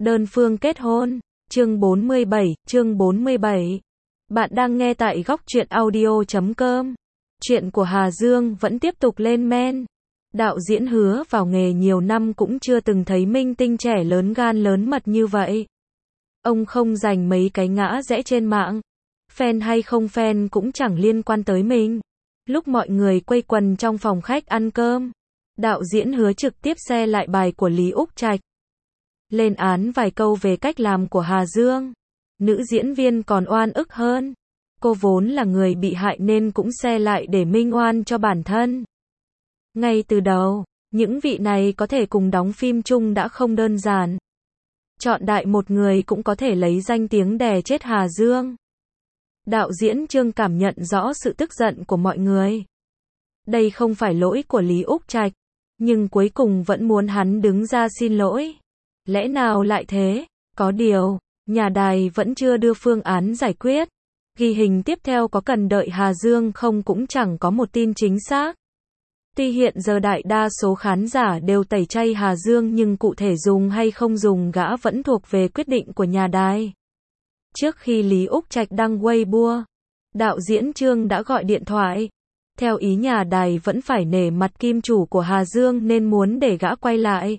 Đơn phương kết hôn. Chương 47. Bạn đang nghe tại góc truyện audio.com. Chuyện của Hà Dương vẫn tiếp tục lên men. Đạo diễn Hứa vào nghề nhiều năm cũng chưa từng thấy minh tinh trẻ lớn gan lớn mật như vậy. Ông không dành mấy cái ngã rẽ trên mạng. Fan hay không fan cũng chẳng liên quan tới mình. Lúc mọi người quây quần trong phòng khách ăn cơm, đạo diễn Hứa trực tiếp xe lại bài của Lý Úc Trạch. Lên án vài câu về cách làm của Hà Dương. Nữ diễn viên còn oan ức hơn. Cô vốn là người bị hại nên cũng xe lại để minh oan cho bản thân. Ngay từ đầu, những vị này có thể cùng đóng phim chung đã không đơn giản. Chọn đại một người cũng có thể lấy danh tiếng đè chết Hà Dương. Đạo diễn Trương cảm nhận rõ sự tức giận của mọi người. Đây không phải lỗi của Lý Úc Trạch, nhưng cuối cùng vẫn muốn hắn đứng ra xin lỗi. Lẽ nào lại thế? Có điều, nhà đài vẫn chưa đưa phương án giải quyết. Ghi hình tiếp theo có cần đợi Hà Dương không cũng chẳng có một tin chính xác. Tuy hiện giờ đại đa số khán giả đều tẩy chay Hà Dương nhưng cụ thể dùng hay không dùng gã vẫn thuộc về quyết định của nhà đài. Trước khi Lý Úc Trạch đăng Weibo, đạo diễn Trương đã gọi điện thoại. Theo ý nhà đài vẫn phải nể mặt kim chủ của Hà Dương nên muốn để gã quay lại.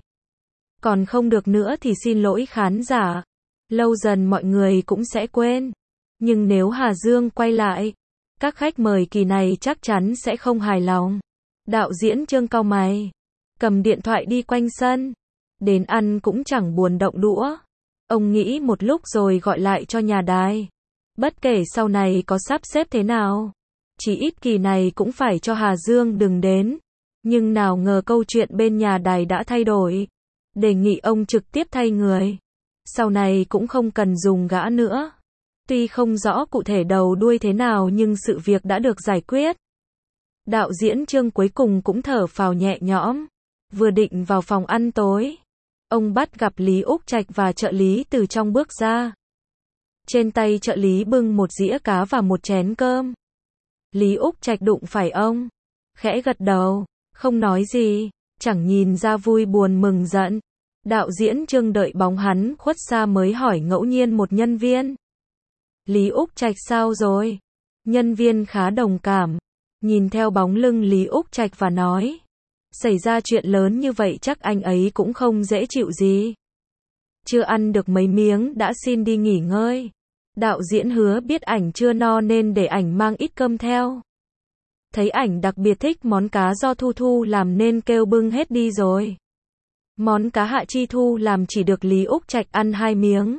Còn không được nữa thì xin lỗi khán giả. Lâu dần mọi người cũng sẽ quên. Nhưng nếu Hà Dương quay lại, các khách mời kỳ này chắc chắn sẽ không hài lòng. Đạo diễn Trương cau mày, cầm điện thoại đi quanh sân. Đến ăn cũng chẳng buồn động đũa. Ông nghĩ một lúc rồi gọi lại cho nhà đài. Bất kể sau này có sắp xếp thế nào, chỉ ít kỳ này cũng phải cho Hà Dương đừng đến. Nhưng nào ngờ câu chuyện bên nhà đài đã thay đổi. Đề nghị ông trực tiếp thay người. Sau này cũng không cần dùng gã nữa. Tuy không rõ cụ thể đầu đuôi thế nào nhưng sự việc đã được giải quyết. Đạo diễn Trương cuối cùng cũng thở phào nhẹ nhõm. Vừa định vào phòng ăn tối, ông bắt gặp Lý Úc Trạch và trợ lý từ trong bước ra. Trên tay trợ lý bưng một dĩa cá và một chén cơm. Lý Úc Trạch đụng phải ông, khẽ gật đầu, không nói gì, chẳng nhìn ra vui buồn mừng giận. Đạo diễn Trương đợi bóng hắn khuất xa mới hỏi ngẫu nhiên một nhân viên. Lý Úc Trạch sao rồi? Nhân viên khá đồng cảm, nhìn theo bóng lưng Lý Úc Trạch và nói. Xảy ra chuyện lớn như vậy chắc anh ấy cũng không dễ chịu gì. Chưa ăn được mấy miếng đã xin đi nghỉ ngơi. Đạo diễn Hứa biết ảnh chưa no nên để ảnh mang ít cơm theo. Thấy ảnh đặc biệt thích món cá do Thu Thu làm nên kêu bưng hết đi rồi. Món cá Hạ Chi Thu làm chỉ được Lý Úc Trạch ăn 2 miếng.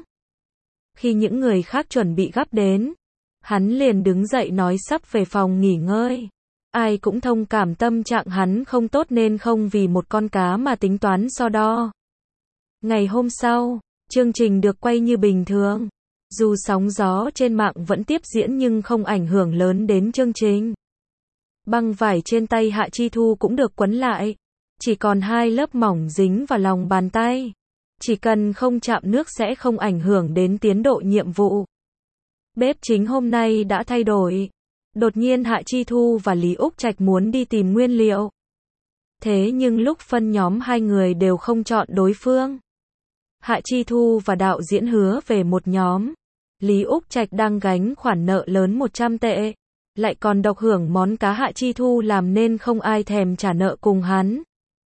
Khi những người khác chuẩn bị gắp đến, hắn liền đứng dậy nói sắp về phòng nghỉ ngơi. Ai cũng thông cảm tâm trạng hắn không tốt nên không vì một con cá mà tính toán so đo. Ngày hôm sau, chương trình được quay như bình thường. Dù sóng gió trên mạng vẫn tiếp diễn nhưng không ảnh hưởng lớn đến chương trình. Băng vải trên tay Hạ Chi Thu cũng được quấn lại. Chỉ còn 2 lớp mỏng dính vào lòng bàn tay. Chỉ cần không chạm nước sẽ không ảnh hưởng đến tiến độ nhiệm vụ. Bếp chính hôm nay đã thay đổi. Đột nhiên Hạ Chi Thu và Lý Úc Trạch muốn đi tìm nguyên liệu. Thế nhưng lúc phân nhóm hai người đều không chọn đối phương. Hạ Chi Thu và đạo diễn Hứa về một nhóm. Lý Úc Trạch đang gánh khoản nợ lớn 100 tệ. Lại còn độc hưởng món cá Hạ Chi Thu làm nên không ai thèm trả nợ cùng hắn.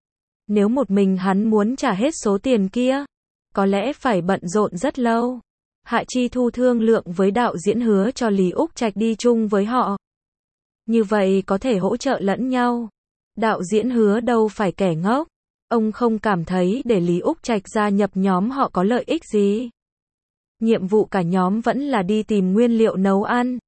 Nếu một mình hắn muốn trả hết số tiền kia, có lẽ phải bận rộn rất lâu. Hạ Chi Thu thương lượng với đạo diễn Hứa cho Lý Úc Trạch đi chung với họ. Như vậy có thể hỗ trợ lẫn nhau. Đạo diễn Hứa đâu phải kẻ ngốc. Ông không cảm thấy để Lý Úc Trạch gia nhập nhóm họ có lợi ích gì. Nhiệm vụ cả nhóm vẫn là đi tìm nguyên liệu nấu ăn.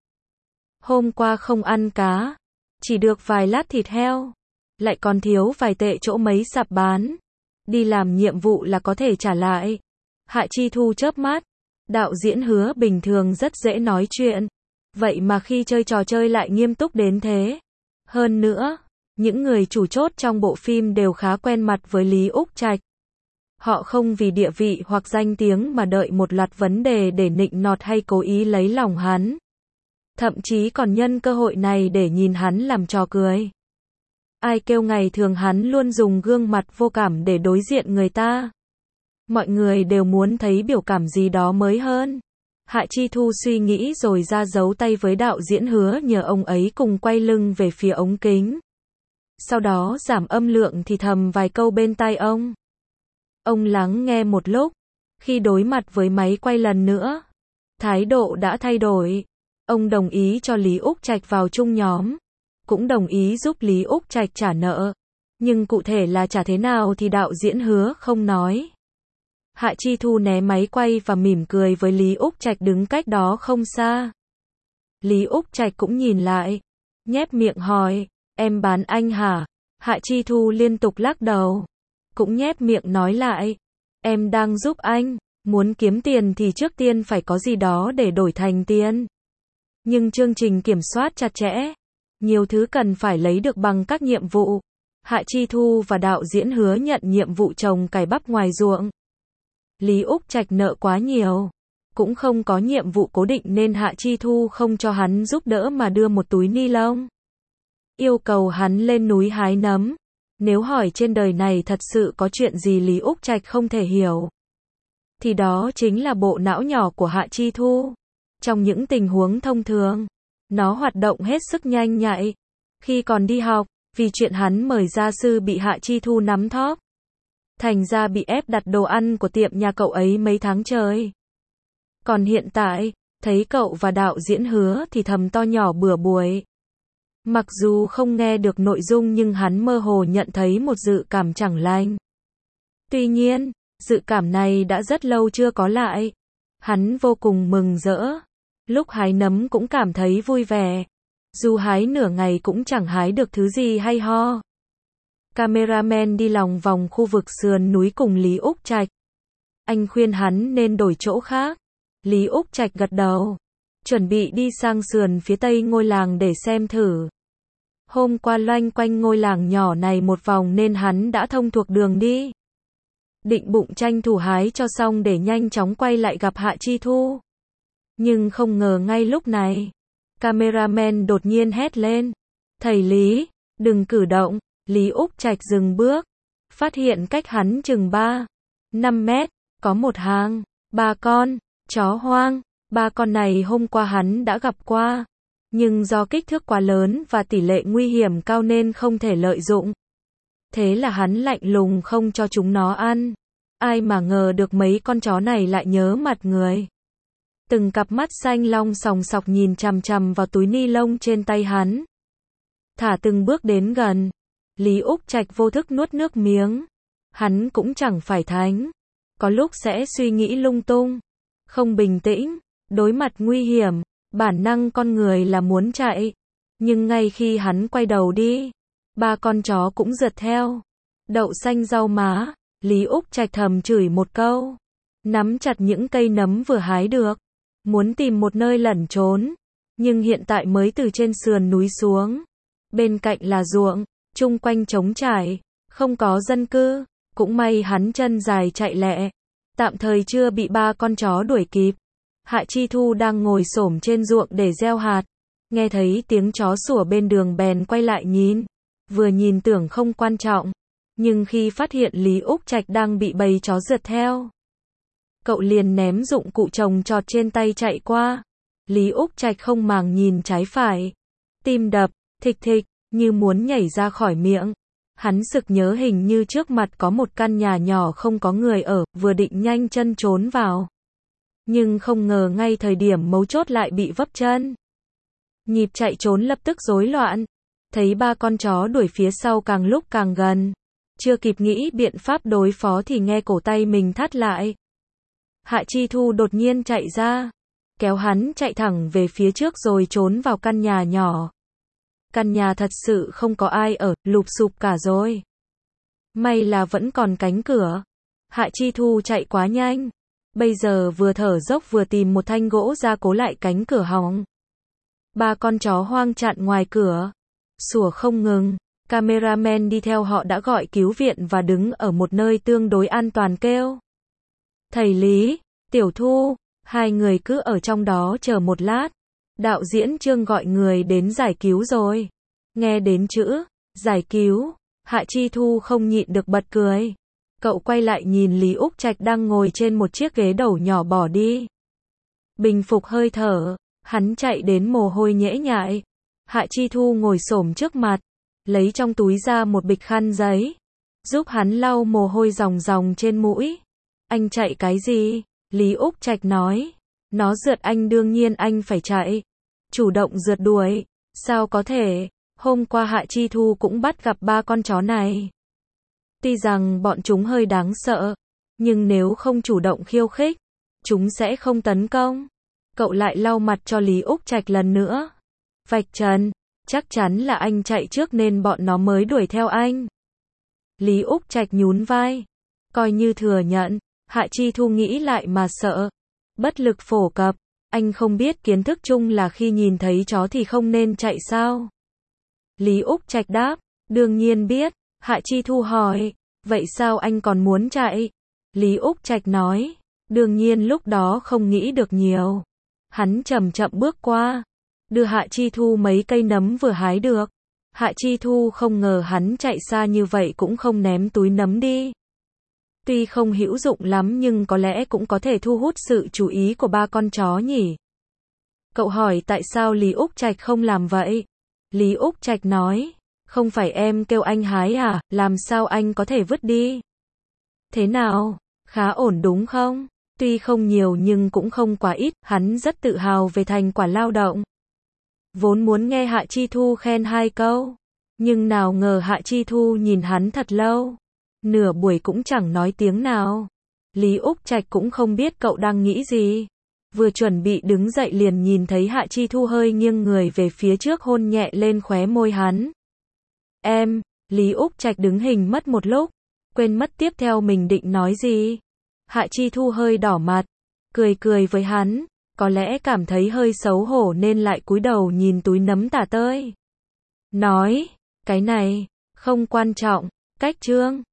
Hôm qua không ăn cá, chỉ được vài lát thịt heo. Lại còn thiếu vài tệ chỗ mấy sạp bán. Đi làm nhiệm vụ là có thể trả lại. Hạ Chi Thu chớp mắt. Đạo diễn Hứa bình thường rất dễ nói chuyện. Vậy mà khi chơi trò chơi lại nghiêm túc đến thế. Hơn nữa, những người chủ chốt trong bộ phim đều khá quen mặt với Lý Úc Trạch. Họ không vì địa vị hoặc danh tiếng mà đợi một loạt vấn đề để nịnh nọt hay cố ý lấy lòng hắn. Thậm chí còn nhân cơ hội này để nhìn hắn làm trò cười. Ai kêu ngày thường hắn luôn dùng gương mặt vô cảm để đối diện người ta. Mọi người đều muốn thấy biểu cảm gì đó mới hơn. Hạ Chi Thu suy nghĩ rồi ra dấu tay với đạo diễn Hứa nhờ ông ấy cùng quay lưng về phía ống kính. Sau đó giảm âm lượng thì thầm vài câu bên tai ông. Ông lắng nghe một lúc. Khi đối mặt với máy quay lần nữa, thái độ đã thay đổi. Ông đồng ý cho Lý Úc Trạch vào chung nhóm. Cũng đồng ý giúp Lý Úc Trạch trả nợ. Nhưng cụ thể là trả thế nào thì đạo diễn Hứa không nói. Hạ Chi Thu né máy quay và mỉm cười với Lý Úc Trạch đứng cách đó không xa. Lý Úc Trạch cũng nhìn lại, nhếch miệng hỏi, em bán anh hả? Hạ Chi Thu liên tục lắc đầu, cũng nhếch miệng nói lại, em đang giúp anh, muốn kiếm tiền thì trước tiên phải có gì đó để đổi thành tiền. Nhưng chương trình kiểm soát chặt chẽ, nhiều thứ cần phải lấy được bằng các nhiệm vụ. Hạ Chi Thu và đạo diễn Hứa nhận nhiệm vụ trồng cải bắp ngoài ruộng. Lý Úc Trạch nợ quá nhiều, cũng không có nhiệm vụ cố định nên Hạ Chi Thu không cho hắn giúp đỡ mà đưa một túi ni lông. Yêu cầu hắn lên núi hái nấm. Nếu hỏi trên đời này thật sự có chuyện gì Lý Úc Trạch không thể hiểu, thì đó chính là bộ não nhỏ của Hạ Chi Thu. Trong những tình huống thông thường, nó hoạt động hết sức nhanh nhạy. Khi còn đi học, vì chuyện hắn mời gia sư bị Hạ Chi Thu nắm thóp. Thành ra bị ép đặt đồ ăn của tiệm nhà cậu ấy mấy tháng trời. Còn hiện tại, thấy cậu và đạo diễn Hứa thì thầm to nhỏ bừa bùi. Mặc dù không nghe được nội dung nhưng hắn mơ hồ nhận thấy một dự cảm chẳng lành. Tuy nhiên, dự cảm này đã rất lâu chưa có lại. Hắn vô cùng mừng rỡ. Lúc hái nấm cũng cảm thấy vui vẻ. Dù hái nửa ngày cũng chẳng hái được thứ gì hay ho. Cameraman đi lòng vòng khu vực sườn núi cùng Lý Úc Trạch. Anh khuyên hắn nên đổi chỗ khác. Lý Úc Trạch gật đầu. Chuẩn bị đi sang sườn phía tây ngôi làng để xem thử. Hôm qua loanh quanh ngôi làng nhỏ này một vòng nên hắn đã thông thuộc đường đi. Định bụng tranh thủ hái cho xong để nhanh chóng quay lại gặp Hạ Chi Thu. Nhưng không ngờ ngay lúc này, cameraman đột nhiên hét lên. Thầy Lý, đừng cử động. Lý Úc Trạch dừng bước. Phát hiện cách hắn chừng 5 mét, có một hàng, 3 con, chó hoang. 3 con này hôm qua hắn đã gặp qua. Nhưng do kích thước quá lớn và tỷ lệ nguy hiểm cao nên không thể lợi dụng. Thế là hắn lạnh lùng không cho chúng nó ăn. Ai mà ngờ được mấy con chó này lại nhớ mặt người. Từng cặp mắt xanh long sòng sọc nhìn chằm chằm vào túi ni lông trên tay hắn. Thả từng bước đến gần. Lý Úc Trạch vô thức nuốt nước miếng. Hắn cũng chẳng phải thánh. Có lúc sẽ suy nghĩ lung tung. Không bình tĩnh. Đối mặt nguy hiểm. Bản năng con người là muốn chạy. Nhưng ngay khi hắn quay đầu đi, 3 con chó cũng rượt theo. Đậu xanh rau má. Lý Úc Trạch thầm chửi một câu. Nắm chặt những cây nấm vừa hái được. Muốn tìm một nơi lẩn trốn. Nhưng hiện tại mới từ trên sườn núi xuống. Bên cạnh là ruộng. Chung quanh trống trải, không có dân cư, cũng may hắn chân dài chạy lẹ, tạm thời chưa bị 3 con chó đuổi kịp. Hạ Chi Thu đang ngồi xổm trên ruộng để gieo hạt, nghe thấy tiếng chó sủa bên đường bèn quay lại nhìn, vừa nhìn tưởng không quan trọng, nhưng khi phát hiện Lý Úc Trạch đang bị bầy chó rượt theo, cậu liền ném dụng cụ trồng trọt trên tay chạy qua. Lý Úc Trạch không màng nhìn trái phải, tim đập thịch thịch như muốn nhảy ra khỏi miệng. Hắn sực nhớ hình như trước mặt có một căn nhà nhỏ không có người ở, vừa định nhanh chân trốn vào. Nhưng không ngờ ngay thời điểm mấu chốt lại bị vấp chân. Nhịp chạy trốn lập tức rối loạn. Thấy 3 con chó đuổi phía sau càng lúc càng gần. Chưa kịp nghĩ biện pháp đối phó thì nghe cổ tay mình thắt lại. Hạ Chi Thu đột nhiên chạy ra. Kéo hắn chạy thẳng về phía trước rồi trốn vào căn nhà nhỏ. Căn nhà thật sự không có ai ở, lụp xụp cả rồi. May là vẫn còn cánh cửa. Hạ Chi Thu chạy quá nhanh. Bây giờ vừa thở dốc vừa tìm một thanh gỗ ra cố lại cánh cửa hỏng. 3 con chó hoang chặn ngoài cửa. Sủa không ngừng. Cameraman đi theo họ đã gọi cứu viện và đứng ở một nơi tương đối an toàn kêu. Thầy Lý, Tiểu Thu, 2 người cứ ở trong đó chờ một lát. Đạo diễn Trương gọi người đến giải cứu rồi. Nghe đến chữ giải cứu, Hạ Chi Thu không nhịn được bật cười. Cậu quay lại nhìn Lý Úc Trạch đang ngồi trên một chiếc ghế đầu nhỏ bỏ đi. Bình phục hơi thở, hắn chạy đến mồ hôi nhễ nhại. Hạ Chi Thu ngồi xổm trước mặt, lấy trong túi ra một bịch khăn giấy, giúp hắn lau mồ hôi ròng ròng trên mũi. Anh chạy cái gì? Lý Úc Trạch nói. Nó rượt anh, đương nhiên anh phải chạy. Chủ động rượt đuổi. Sao có thể? Hôm qua Hạ Chi Thu cũng bắt gặp 3 con chó này. Tuy rằng bọn chúng hơi đáng sợ, nhưng nếu không chủ động khiêu khích, chúng sẽ không tấn công. Cậu lại lau mặt cho Lý Úc Trạch lần nữa. Vạch trần, chắc chắn là anh chạy trước nên bọn nó mới đuổi theo anh. Lý Úc Trạch nhún vai, coi như thừa nhận. Hạ Chi Thu nghĩ lại mà sợ. Bất lực phổ cập, anh không biết kiến thức chung là khi nhìn thấy chó thì không nên chạy sao? Lý Úc Trạch đáp, đương nhiên biết. Hạ Chi Thu hỏi, vậy sao anh còn muốn chạy? Lý Úc Trạch nói, đương nhiên lúc đó không nghĩ được nhiều. Hắn chậm chậm bước qua, đưa Hạ Chi Thu mấy cây nấm vừa hái được. Hạ Chi Thu không ngờ hắn chạy xa như vậy cũng không ném túi nấm đi. Tuy không hữu dụng lắm nhưng có lẽ cũng có thể thu hút sự chú ý của 3 con chó nhỉ. Cậu hỏi tại sao Lý Úc Trạch không làm vậy? Lý Úc Trạch nói, không phải em kêu anh hái à, làm sao anh có thể vứt đi? Thế nào, khá ổn đúng không? Tuy không nhiều nhưng cũng không quá ít, hắn rất tự hào về thành quả lao động. Vốn muốn nghe Hạ Chi Thu khen 2 câu, nhưng nào ngờ Hạ Chi Thu nhìn hắn thật lâu. Nửa buổi cũng chẳng nói tiếng nào. Lý Úc Trạch cũng không biết cậu đang nghĩ gì. Vừa chuẩn bị đứng dậy liền nhìn thấy Hạ Chi Thu hơi nghiêng người về phía trước hôn nhẹ lên khóe môi hắn. Em, Lý Úc Trạch đứng hình mất một lúc, quên mất tiếp theo mình định nói gì. Hạ Chi Thu hơi đỏ mặt, cười cười với hắn, có lẽ cảm thấy hơi xấu hổ nên lại cúi đầu nhìn túi nấm tả tơi. Nói, cái này, không quan trọng, cách chương.